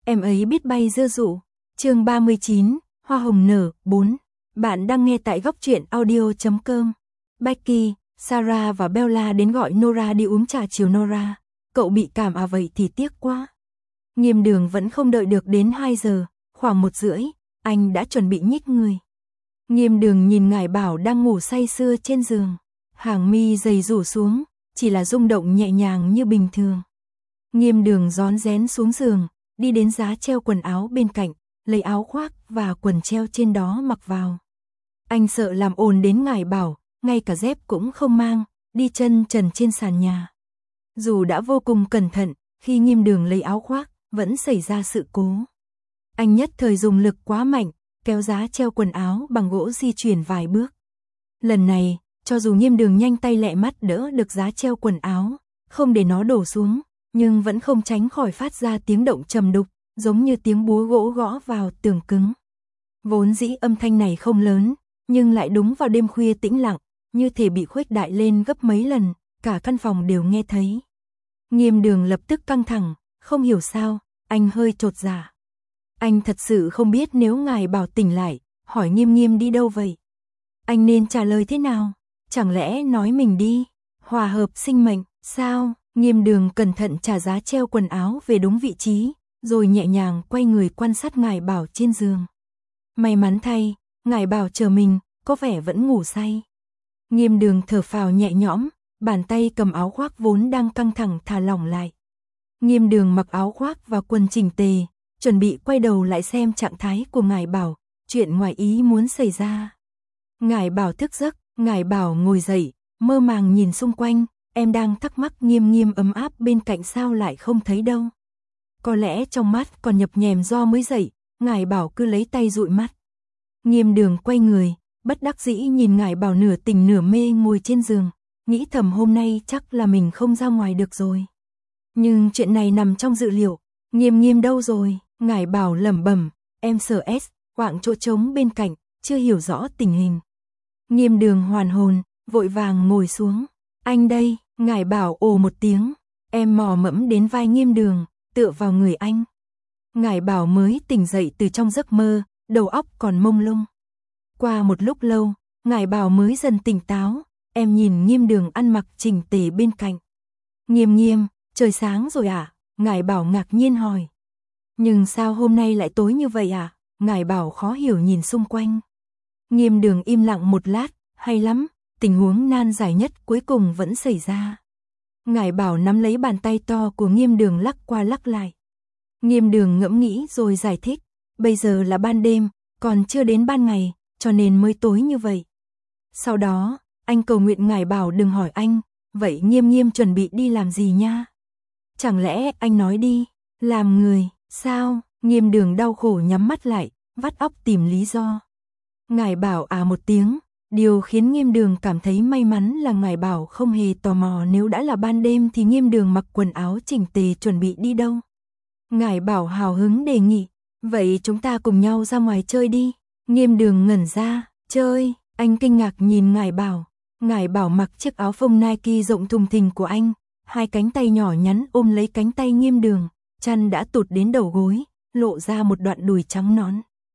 em ấy biết bay dưa dụ. Chương 39, Hoa hồng nở, 4. Bạn đang nghe tại góc truyện audio.com. Becky, Sarah và Bella đến gọi Nora đi uống trà chiều. Nora, cậu bị cảm à? Vậy thì tiếc quá. Nghiêm Đường vẫn không đợi được đến 2 giờ, khoảng 1:30, anh đã chuẩn bị nhích người. Nghiêm Đường nhìn Ngải Bảo đang ngủ say sưa trên giường, hàng mi dày rủ xuống, chỉ là rung động nhẹ nhàng như bình thường. Nghiêm Đường rón rén xuống giường, đi đến giá treo quần áo bên cạnh, lấy áo khoác và quần treo trên đó mặc vào. Anh sợ làm ồn đến Ngải Bảo, ngay cả dép cũng không mang, đi chân trần trên sàn nhà. Dù đã vô cùng cẩn thận, khi Nghiêm Đường lấy áo khoác, vẫn xảy ra sự cố. Anh nhất thời dùng lực quá mạnh, kéo giá treo quần áo bằng gỗ di chuyển vài bước. Lần này, cho dù Nghiêm Đường nhanh tay lẹ mắt đỡ được giá treo quần áo, không để nó đổ xuống, nhưng vẫn không tránh khỏi phát ra tiếng động trầm đục, giống như tiếng búa gỗ gõ vào tường cứng. Vốn dĩ âm thanh này không lớn, nhưng lại đúng vào đêm khuya tĩnh lặng, như thể bị khuếch đại lên gấp mấy lần, cả căn phòng đều nghe thấy. Nghiêm Đường lập tức căng thẳng, không hiểu sao, anh hơi chột dạ. Anh thật sự không biết nếu Ngải Bảo tỉnh lại, hỏi Nghiêm Nghiêm đi đâu vậy. Anh nên trả lời thế nào? Chẳng lẽ nói mình đi hòa hợp sinh mệnh, sao? Nghiêm Đường cẩn thận trả giá treo quần áo về đúng vị trí, rồi nhẹ nhàng quay người quan sát Ngải Bảo trên giường. May mắn thay, Ngải Bảo chờ mình, có vẻ vẫn ngủ say. Nghiêm Đường thở phào nhẹ nhõm, bàn tay cầm áo khoác vốn đang căng thẳng thả lỏng lại. Nghiêm Đường mặc áo khoác và quần chỉnh tề, chuẩn bị quay đầu lại xem trạng thái của Ngải Bảo, chuyện ngoài ý muốn xảy ra. Ngải Bảo thức giấc, Ngải Bảo ngồi dậy, mơ màng nhìn xung quanh, em đang thắc mắc Nghiêm Nghiêm ấm áp bên cạnh sao lại không thấy đâu. Có lẽ trong mắt còn nhập nhèm do mới dậy, Ngải Bảo cứ lấy tay dụi mắt. Nghiêm Đường quay người, bất đắc dĩ nhìn Ngải Bảo nửa tỉnh nửa mê ngồi trên giường, nghĩ thầm hôm nay chắc là mình không ra ngoài được rồi. Nhưng chuyện này nằm trong dự liệu, Nghiêm Nghiêm đâu rồi? Ngải Bảo lẩm bẩm, em sợ quạng chỗ trống bên cạnh, chưa hiểu rõ tình hình. Nghiêm Đường hoàn hồn, vội vàng ngồi xuống. Anh đây, Ngải Bảo ồ một tiếng, em mò mẫm đến vai Nghiêm Đường, tựa vào người anh. Ngải Bảo mới tỉnh dậy từ trong giấc mơ, đầu óc còn mông lung. Qua một lúc lâu, Ngải Bảo mới dần tỉnh táo, em nhìn Nghiêm Đường ăn mặc chỉnh tề bên cạnh. Nghiêm Nghiêm, trời sáng rồi à? Ngải Bảo ngạc nhiên hỏi. Nhưng sao hôm nay lại tối như vậy à? Ngải Bảo khó hiểu nhìn xung quanh. Nghiêm Đường im lặng một lát, hay lắm, tình huống nan giải nhất cuối cùng vẫn xảy ra. Ngải Bảo nắm lấy bàn tay to của Nghiêm Đường lắc qua lắc lại. Nghiêm Đường ngẫm nghĩ rồi giải thích, bây giờ là ban đêm, còn chưa đến ban ngày, cho nên mới tối như vậy. Sau đó, anh cầu nguyện Ngải Bảo đừng hỏi anh, vậy Nghiêm Nghiêm chuẩn bị đi làm gì nha? Chẳng lẽ anh nói đi, làm người, sao? Nghiêm Đường đau khổ nhắm mắt lại, vắt óc tìm lý do. Ngải Bảo à một tiếng, điều khiến Nghiêm Đường cảm thấy may mắn là Ngải Bảo không hề tò mò nếu đã là ban đêm thì Nghiêm Đường mặc quần áo chỉnh tề chuẩn bị đi đâu. Ngải Bảo hào hứng đề nghị, vậy chúng ta cùng nhau ra ngoài chơi đi. Nghiêm Đường ngẩn ra, chơi, anh kinh ngạc nhìn Ngải Bảo. Ngải Bảo mặc chiếc áo phông Nike rộng thùng thình của anh, hai cánh tay nhỏ nhắn ôm lấy cánh tay Nghiêm Đường, chân đã tụt đến đầu gối, lộ ra một đoạn đùi trắng nõn.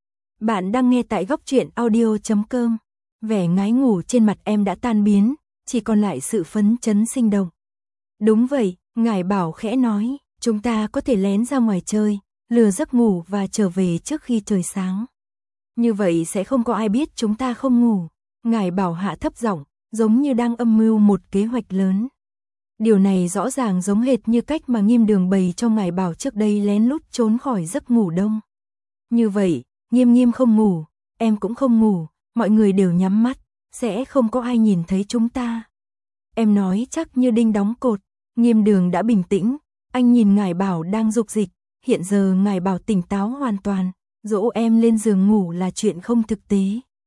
Bạn đang nghe tại góc truyện audio.com. Vẻ ngái ngủ trên mặt em đã tan biến, chỉ còn lại sự phấn chấn sinh động. Đúng vậy, Ngải Bảo khẽ nói, chúng ta có thể lén ra ngoài chơi, lừa giấc ngủ và trở về trước khi trời sáng. Như vậy sẽ không có ai biết chúng ta không ngủ. Ngải Bảo hạ thấp giọng, giống như đang âm mưu một kế hoạch lớn. Điều này rõ ràng giống hệt như cách mà Nghiêm Đường bày cho Ngải Bảo trước đây lén lút trốn khỏi giấc ngủ đông. Như vậy, Nghiêm Nghiêm không ngủ, em cũng không ngủ, mọi người đều nhắm mắt, sẽ không có ai nhìn thấy chúng ta. Em nói chắc như đinh đóng cột. Nghiêm Đường đã bình tĩnh, anh nhìn Ngải Bảo đang dục dịch, hiện giờ Ngải Bảo tỉnh táo hoàn toàn, dỗ em lên giường ngủ là chuyện không thực tế.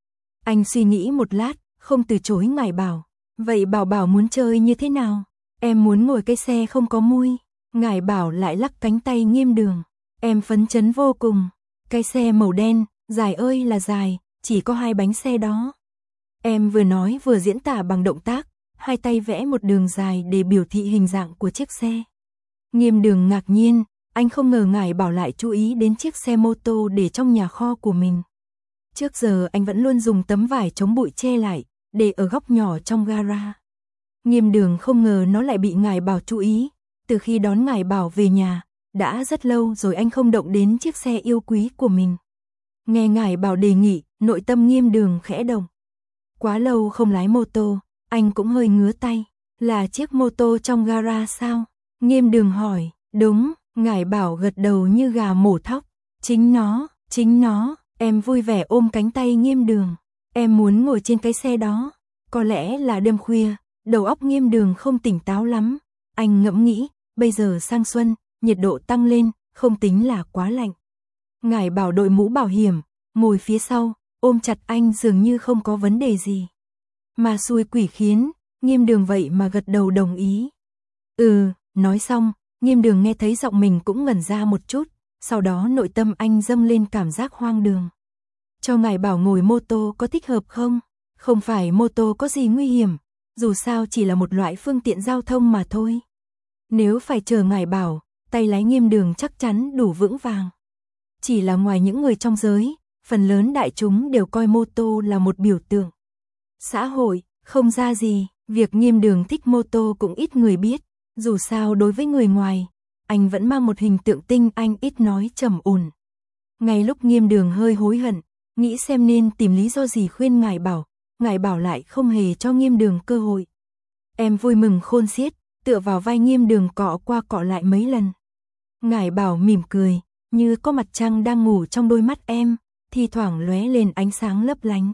Anh suy nghĩ một lát, không từ chối Ngải Bảo. Vậy Bảo Bảo muốn chơi như thế nào? Em muốn ngồi cái xe không có mui. Ngải Bảo lại lắc cánh tay Nghiêm Đường. Em phấn chấn vô cùng. Cái xe màu đen, dài ơi là dài, chỉ có 2 bánh xe đó. Em vừa nói vừa diễn tả bằng động tác, hai tay vẽ một đường dài để biểu thị hình dạng của chiếc xe. Nghiêm Đường ngạc nhiên, Anh không ngờ Ngải Bảo lại chú ý đến chiếc xe mô tô để trong nhà kho của mình. Trước giờ anh vẫn luôn dùng tấm vải chống bụi che lại, để ở góc nhỏ trong gara. Nghiêm Đường không ngờ nó lại bị Ngải Bảo chú ý. Từ khi đón Ngải Bảo về nhà, đã rất lâu rồi anh không động đến chiếc xe yêu quý của mình. Nghe Ngải Bảo đề nghị, nội tâm Nghiêm Đường khẽ động. Quá lâu không lái mô tô, anh cũng hơi ngứa tay. Là chiếc mô tô trong gara sao? Nghiêm Đường hỏi. Đúng, Ngải Bảo gật đầu như gà mổ thóc. Chính nó, em vui vẻ ôm cánh tay Nghiêm Đường. Em muốn ngồi trên cái xe đó. Có lẽ là đêm khuya, đầu óc Nghiêm Đường không tỉnh táo lắm. Anh ngẫm nghĩ, bây giờ sang xuân, nhiệt độ tăng lên, không tính là quá lạnh. Ngải Bảo đội mũ bảo hiểm, ngồi phía sau, ôm chặt anh dường như không có vấn đề gì. Mà xui quỷ khiến, Nghiêm Đường vậy mà gật đầu đồng ý. Nói xong, Nghiêm Đường nghe thấy giọng mình cũng ngẩn ra một chút, sau đó nội tâm anh dâng lên cảm giác hoang đường. Cho Ngải Bảo ngồi mô tô có thích hợp không? Không phải mô tô có gì nguy hiểm, dù sao chỉ là một loại phương tiện giao thông mà thôi. Nếu phải chờ Ngải Bảo, tay lái Nghiêm Đường chắc chắn đủ vững vàng. Chỉ là ngoài những người trong giới, phần lớn đại chúng đều coi mô tô là một biểu tượng xã hội, không ra gì. Việc Nghiêm Đường thích mô tô cũng ít người biết, dù sao đối với người ngoài, anh vẫn mang một hình tượng tinh anh ít nói trầm ổn. Ngay lúc Nghiêm Đường hơi hối hận, nghĩ xem nên tìm lý do gì khuyên Ngải Bảo lại không hề cho Nghiêm Đường cơ hội. Em vui mừng khôn xiết, tựa vào vai Nghiêm Đường cọ qua cọ lại mấy lần. Ngải Bảo mỉm cười, như có mặt trăng đang ngủ trong đôi mắt em, thi thoảng lóe lên ánh sáng lấp lánh.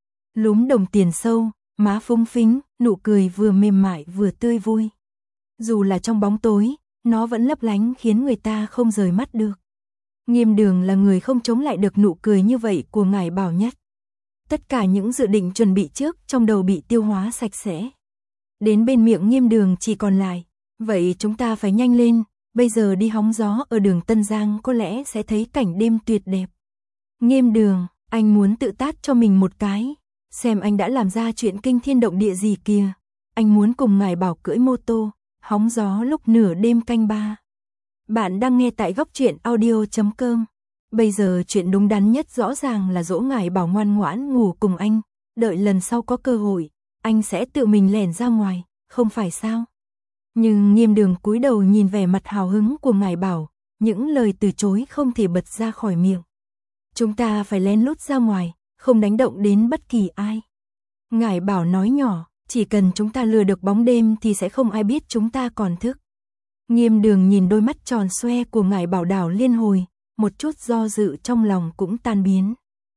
Lúm đồng tiền sâu, má phúng phính, nụ cười vừa mềm mại vừa tươi vui. Dù là trong bóng tối, nó vẫn lấp lánh khiến người ta không rời mắt được. Nghiêm Đường là người không chống lại được nụ cười như vậy của Ngải Bảo nhất. Tất cả những dự định chuẩn bị trước trong đầu bị tiêu hóa sạch sẽ. Đến bên miệng Nghiêm Đường chỉ còn lại, vậy chúng ta phải nhanh lên, bây giờ đi hóng gió ở đường Tân Giang có lẽ sẽ thấy cảnh đêm tuyệt đẹp. Nghiêm Đường, anh muốn tự tát cho mình một cái, xem anh đã làm ra chuyện kinh thiên động địa gì kìa. Anh muốn cùng Ngải Bảo cưỡi mô tô, hóng gió lúc nửa đêm canh ba. Bạn đang nghe tại góc truyện audio.com. Bây giờ chuyện đúng đắn nhất rõ ràng là dỗ Ngải Bảo ngoan ngoãn ngủ cùng anh, đợi lần sau có cơ hội, anh sẽ tự mình lẻn ra ngoài, không phải sao? Nhưng Nghiêm Đường cúi đầu nhìn vẻ mặt hào hứng của Ngải Bảo, những lời từ chối không thể bật ra khỏi miệng. Chúng ta phải lén lút ra ngoài, không đánh động đến bất kỳ ai. Ngải Bảo nói nhỏ, chỉ cần chúng ta lừa được bóng đêm thì sẽ không ai biết chúng ta còn thức. Nghiêm Đường nhìn đôi mắt tròn xoe của Ngải Bảo đảo liên hồi, một chút do dự trong lòng cũng tan biến.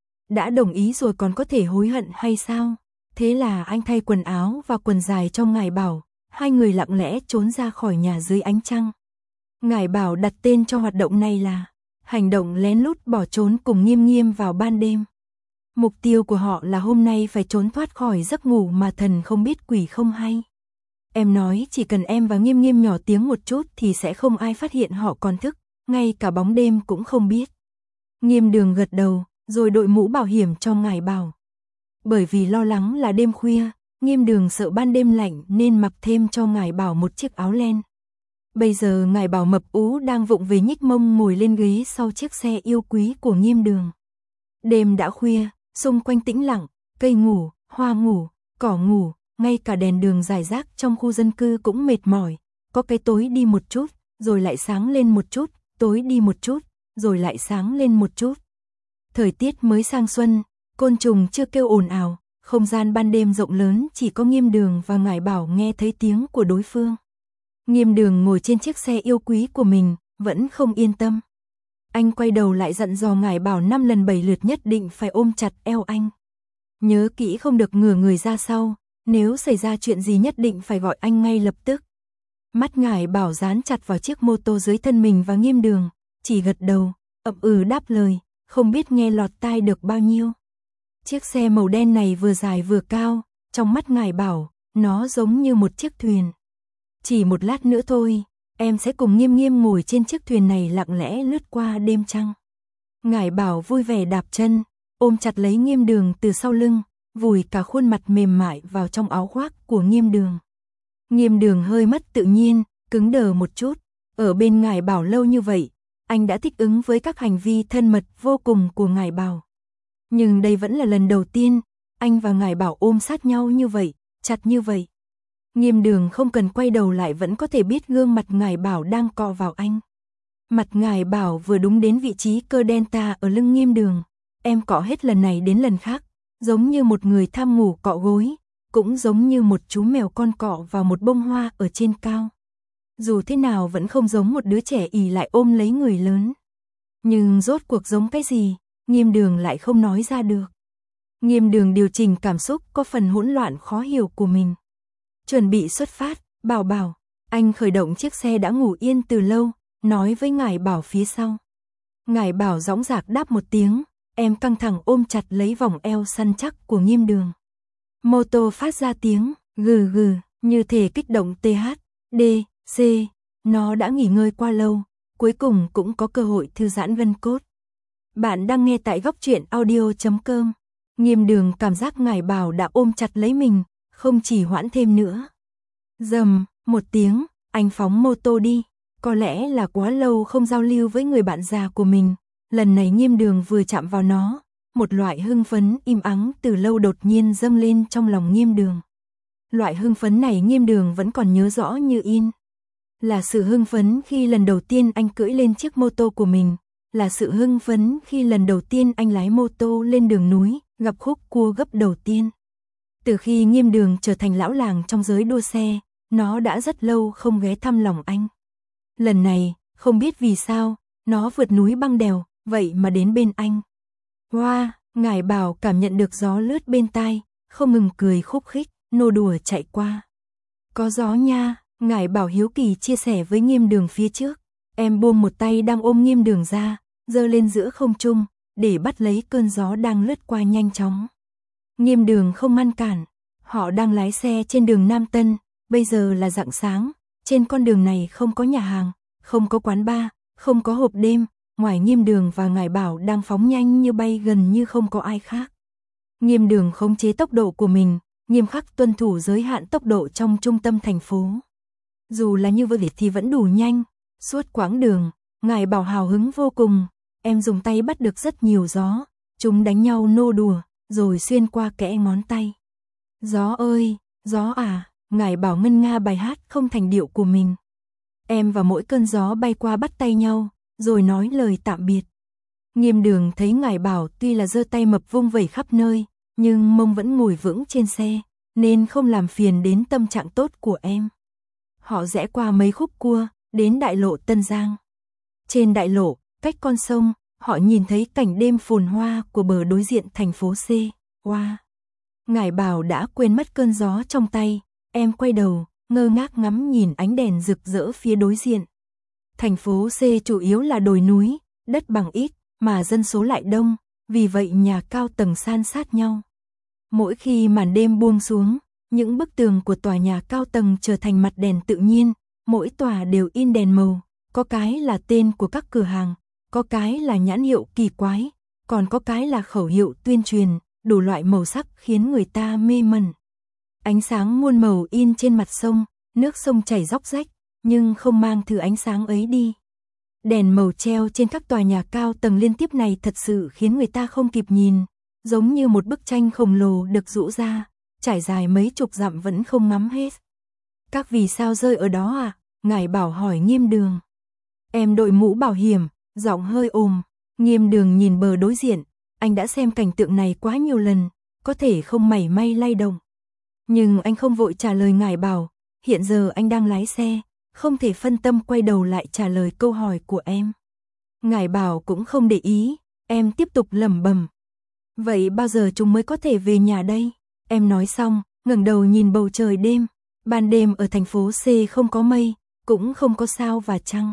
Đã đồng ý rồi còn có thể hối hận hay sao? Thế là anh thay quần áo và quần dài cho Ngải Bảo, hai người lặng lẽ trốn ra khỏi nhà dưới ánh trăng. Ngải Bảo đặt tên cho hoạt động này là hành động lén lút bỏ trốn cùng Nghiêm Nghiêm vào ban đêm. Mục tiêu của họ là hôm nay phải trốn thoát khỏi giấc ngủ mà thần không biết quỷ không hay. Em nói chỉ cần em và Nghiêm Nghiêm nhỏ tiếng một chút thì sẽ không ai phát hiện họ còn thức, ngay cả bóng đêm cũng không biết. Nghiêm Đường gật đầu, rồi đội mũ bảo hiểm cho Ngải Bảo. Bởi vì lo lắng là đêm khuya, Nghiêm Đường sợ ban đêm lạnh nên mặc thêm cho Ngải Bảo một chiếc áo len. Bây giờ Ngải Bảo mập ú đang vụng về nhích mông ngồi lên ghế sau chiếc xe yêu quý của Nghiêm Đường. Đêm đã khuya, xung quanh tĩnh lặng, cây ngủ, hoa ngủ, cỏ ngủ, ngay cả đèn đường rải rác trong khu dân cư cũng mệt mỏi. Có cái tối đi một chút, rồi lại sáng lên một chút, tối đi một chút, rồi lại sáng lên một chút. Thời tiết mới sang xuân, côn trùng chưa kêu ồn ào, không gian ban đêm rộng lớn chỉ có Nghiêm Đường và Ngải Bảo nghe thấy tiếng của đối phương. Nghiêm Đường ngồi trên chiếc xe yêu quý của mình, vẫn không yên tâm. Anh quay đầu lại dặn dò Ngải Bảo 5 lần 7 lượt nhất định phải ôm chặt eo anh. Nhớ kỹ không được ngửa người ra sau, nếu xảy ra chuyện gì nhất định phải gọi anh ngay lập tức. Mắt Ngải Bảo dán chặt vào chiếc mô tô dưới thân mình và Nghiêm Đường, chỉ gật đầu, ậm ừ đáp lời, không biết nghe lọt tai được bao nhiêu. Chiếc xe màu đen này vừa dài vừa cao, trong mắt Ngải Bảo, nó giống như một chiếc thuyền. Chỉ một lát nữa thôi, em sẽ cùng Nghiêm Nghiêm ngồi trên chiếc thuyền này lặng lẽ lướt qua đêm trăng. Ngải Bảo vui vẻ đạp chân, ôm chặt lấy Nghiêm Đường từ sau lưng, vùi cả khuôn mặt mềm mại vào trong áo khoác của Nghiêm Đường. Nghiêm Đường hơi mất tự nhiên, cứng đờ một chút, ở bên Ngải Bảo lâu như vậy, anh đã thích ứng với các hành vi thân mật vô cùng của Ngải Bảo. Nhưng đây vẫn là lần đầu tiên, anh và Ngải Bảo ôm sát nhau như vậy, chặt như vậy. Nghiêm Đường không cần quay đầu lại vẫn có thể biết gương mặt Ngải Bảo đang cọ vào anh. Mặt Ngải Bảo vừa đúng đến vị trí cơ delta ở lưng Nghiêm Đường. Em cọ hết lần này đến lần khác, giống như một người tham ngủ cọ gối, cũng giống như một chú mèo con cọ vào một bông hoa ở trên cao. Dù thế nào vẫn không giống một đứa trẻ ỉ lại ôm lấy người lớn. Nhưng rốt cuộc giống cái gì, Nghiêm Đường lại không nói ra được. Nghiêm Đường điều chỉnh cảm xúc có phần hỗn loạn khó hiểu của mình. Chuẩn bị xuất phát, Bảo Bảo. Anh khởi động chiếc xe đã ngủ yên từ lâu, nói với Ngải Bảo phía sau. Ngải Bảo dõng dạc đáp một tiếng, em căng thẳng ôm chặt lấy vòng eo săn chắc của Nghiêm Đường. Mô tô phát ra tiếng gừ gừ, như thể kích động TH, D, C. Nó đã nghỉ ngơi qua lâu, cuối cùng cũng có cơ hội thư giãn gân cốt. Bạn đang nghe tại góc truyện audio.com. Nghiêm Đường cảm giác Ngải Bảo đã ôm chặt lấy mình, không chỉ hoãn thêm nữa. Rầm, một tiếng, anh phóng mô tô đi. Có lẽ là quá lâu không giao lưu với người bạn già của mình. Lần này Nghiêm Đường vừa chạm vào nó, một loại hưng phấn im ắng từ lâu đột nhiên dâng lên trong lòng Nghiêm Đường. Loại hưng phấn này Nghiêm Đường vẫn còn nhớ rõ như in. Là sự hưng phấn khi lần đầu tiên anh cưỡi lên chiếc mô tô của mình. Là sự hưng phấn khi lần đầu tiên anh lái mô tô lên đường núi, gặp khúc cua gấp đầu tiên. Từ khi Nghiêm Đường trở thành lão làng trong giới đua xe, nó đã rất lâu không ghé thăm lòng anh. Lần này, không biết vì sao, nó vượt núi băng đèo, vậy mà đến bên anh. Wow, Ngải Bảo cảm nhận được gió lướt bên tai, không ngừng cười khúc khích, nô đùa chạy qua. Có gió nha, Ngải Bảo hiếu kỳ chia sẻ với Nghiêm Đường phía trước. Em buông một tay đang ôm Nghiêm Đường ra, giơ lên giữa không trung, để bắt lấy cơn gió đang lướt qua nhanh chóng. Nghiêm Đường không ngăn cản, họ đang lái xe trên đường Nam Tân, bây giờ là rạng sáng, trên con đường này không có nhà hàng, không có quán bar, không có hộp đêm, ngoài Nghiêm Đường và Ngải Bảo đang phóng nhanh như bay gần như không có ai khác. Nghiêm Đường khống chế tốc độ của mình, nghiêm khắc tuân thủ giới hạn tốc độ trong trung tâm thành phố. Dù là như vậy thì vẫn đủ nhanh, suốt quãng đường, Ngải Bảo hào hứng vô cùng, em dùng tay bắt được rất nhiều gió, chúng đánh nhau nô đùa, rồi xuyên qua kẽ ngón tay. Gió ơi, gió à, Ngải Bảo ngân nga bài hát không thành điệu của mình. Em và mỗi cơn gió bay qua bắt tay nhau, rồi nói lời tạm biệt. Nghiêm Đường thấy Ngải Bảo tuy là giơ tay mập vung vẩy khắp nơi, nhưng mông vẫn ngồi vững trên xe, nên không làm phiền đến tâm trạng tốt của em. Họ rẽ qua mấy khúc cua, đến đại lộ Tân Giang. Trên đại lộ, cách con sông, họ nhìn thấy cảnh đêm phồn hoa của bờ đối diện thành phố C. Wow. Ngải Bảo đã quên mất cơn gió trong tay, em quay đầu, ngơ ngác ngắm nhìn ánh đèn rực rỡ phía đối diện. Thành phố C chủ yếu là đồi núi, đất bằng ít, mà dân số lại đông, vì vậy nhà cao tầng san sát nhau. Mỗi khi màn đêm buông xuống, những bức tường của tòa nhà cao tầng trở thành mặt đèn tự nhiên, mỗi tòa đều in đèn màu, có cái là tên của các cửa hàng, có cái là nhãn hiệu kỳ quái, còn có cái là khẩu hiệu tuyên truyền, đủ loại màu sắc khiến người ta mê mẩn. Ánh sáng muôn màu in trên mặt sông, nước sông chảy róc rách, nhưng không mang thứ ánh sáng ấy đi. Đèn màu treo trên các tòa nhà cao tầng liên tiếp này thật sự khiến người ta không kịp nhìn, giống như một bức tranh khổng lồ được rũ ra, trải dài mấy chục dặm vẫn không ngắm hết. Các vì sao rơi ở đó à? Ngải Bảo hỏi Nghiêm Đường. Em đội mũ bảo hiểm, giọng hơi ồm. Nghiêm Đường nhìn bờ đối diện, anh đã xem cảnh tượng này quá nhiều lần, có thể không mảy may lay động. Nhưng anh không vội trả lời Ngải Bảo, hiện giờ anh đang lái xe, không thể phân tâm quay đầu lại trả lời câu hỏi của em. Ngải Bảo cũng không để ý, em tiếp tục lẩm bẩm. Vậy bao giờ chúng mới có thể về nhà đây? Em nói xong, ngẩng đầu nhìn bầu trời đêm. Ban đêm ở thành phố C không có mây, cũng không có sao và trăng.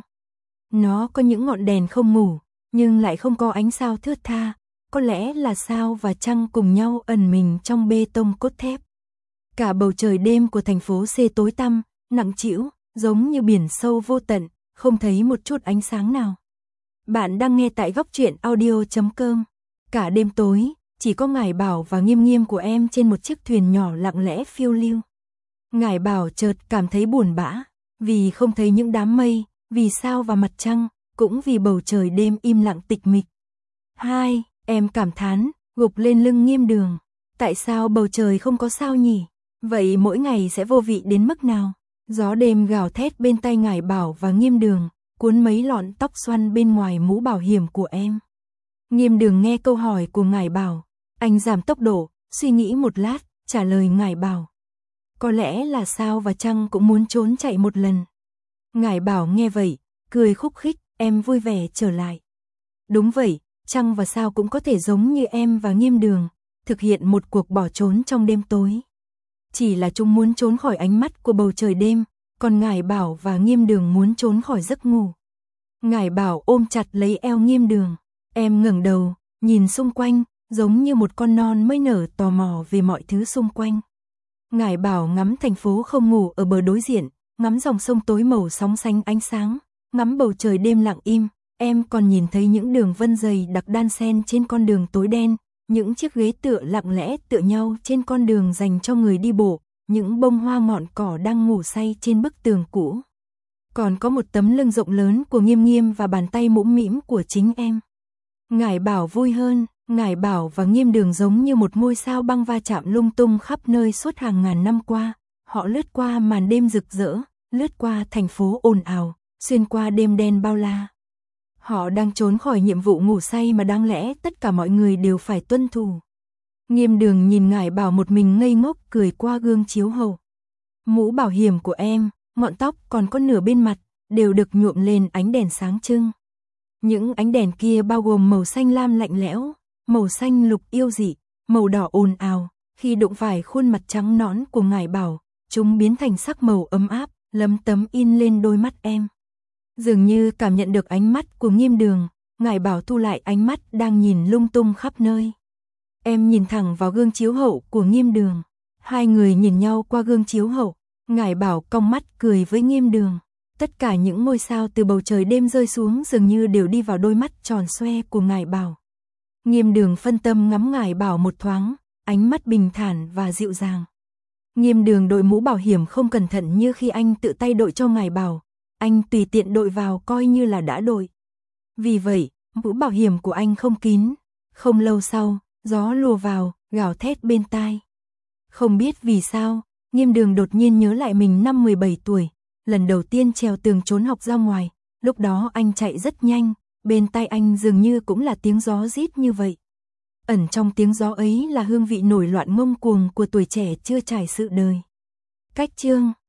Nó có những ngọn đèn không ngủ, nhưng lại không có ánh sao thướt tha. Có lẽ là sao và trăng cùng nhau ẩn mình trong bê tông cốt thép. Cả bầu trời đêm của thành phố C tối tăm, nặng trĩu, giống như biển sâu vô tận, không thấy một chút ánh sáng nào. Bạn đang nghe tại góc truyện audio.com. Cả đêm tối, chỉ có Ngải Bảo và Nghiêm Nghiêm của em trên một chiếc thuyền nhỏ lặng lẽ phiêu lưu. Ngải Bảo chợt cảm thấy buồn bã, vì không thấy những đám mây, vì sao và mặt trăng, cũng vì bầu trời đêm im lặng tịch mịch. 2. Em cảm thán, gục lên lưng Nghiêm Đường. Tại sao bầu trời không có sao nhỉ? Vậy mỗi ngày sẽ vô vị đến mức nào? Gió đêm gào thét bên tai Ngải Bảo và Nghiêm Đường, cuốn mấy lọn tóc xoăn bên ngoài mũ bảo hiểm của em. Nghiêm Đường nghe câu hỏi của Ngải Bảo, anh giảm tốc độ, suy nghĩ một lát, trả lời Ngải Bảo. Có lẽ là Sao và Trăng cũng muốn trốn chạy một lần. Ngải Bảo nghe vậy, cười khúc khích, em vui vẻ trở lại. Đúng vậy, Trăng và Sao cũng có thể giống như em và Nghiêm Đường, thực hiện một cuộc bỏ trốn trong đêm tối. Chỉ là chúng muốn trốn khỏi ánh mắt của bầu trời đêm, còn Ngải Bảo và Nghiêm Đường muốn trốn khỏi giấc ngủ. Ngải Bảo ôm chặt lấy eo Nghiêm Đường, em ngẩng đầu, nhìn xung quanh, giống như một con non mới nở tò mò về mọi thứ xung quanh. Ngải Bảo ngắm thành phố không ngủ ở bờ đối diện, ngắm dòng sông tối màu sóng xanh ánh sáng, ngắm bầu trời đêm lặng im, em còn nhìn thấy những đường vân dày đặc đan xen trên con đường tối đen, những chiếc ghế tựa lặng lẽ tựa nhau trên con đường dành cho người đi bộ, những bông hoa ngọn cỏ đang ngủ say trên bức tường cũ. Còn có một tấm lưng rộng lớn của Nghiêm Nghiêm và bàn tay mũm mĩm của chính em. Ngải Bảo vui hơn, Ngải Bảo và Nghiêm Đường giống như một ngôi sao băng va chạm lung tung khắp nơi suốt hàng ngàn năm qua. Họ lướt qua màn đêm rực rỡ, lướt qua thành phố ồn ào, xuyên qua đêm đen bao la. Họ đang trốn khỏi nhiệm vụ ngủ say mà đáng lẽ tất cả mọi người đều phải tuân thủ. Nghiêm Đường nhìn Ngải Bảo một mình ngây ngốc cười qua gương chiếu hậu. Mũ bảo hiểm của em, ngọn tóc còn có nửa bên mặt, đều được nhuộm lên ánh đèn sáng trưng. Những ánh đèn kia bao gồm màu xanh lam lạnh lẽo, màu xanh lục yêu dị, màu đỏ ồn ào, khi đụng phải khuôn mặt trắng nõn của Ngải Bảo, chúng biến thành sắc màu ấm áp, lấm tấm in lên đôi mắt em. Dường như cảm nhận được ánh mắt của Nghiêm Đường, Ngải Bảo thu lại ánh mắt đang nhìn lung tung khắp nơi. Em nhìn thẳng vào gương chiếu hậu của Nghiêm Đường. Hai người nhìn nhau qua gương chiếu hậu, Ngải Bảo cong mắt cười với Nghiêm Đường. Tất cả những ngôi sao từ bầu trời đêm rơi xuống dường như đều đi vào đôi mắt tròn xoe của Ngải Bảo. Nghiêm Đường phân tâm ngắm Ngải Bảo một thoáng, ánh mắt bình thản và dịu dàng. Nghiêm Đường đội mũ bảo hiểm không cẩn thận như khi anh tự tay đội cho Ngải Bảo, anh tùy tiện đội vào coi như là đã đội. Vì vậy, mũ bảo hiểm của anh không kín. Không lâu sau, gió lùa vào, gào thét bên tai. Không biết vì sao, Nghiêm Đường đột nhiên nhớ lại mình năm 17 tuổi, lần đầu tiên trèo tường trốn học ra ngoài, lúc đó anh chạy rất nhanh, bên tai anh dường như cũng là tiếng gió rít như vậy. Ẩn trong tiếng gió ấy là hương vị nổi loạn ngông cuồng của tuổi trẻ chưa trải sự đời. Cách chương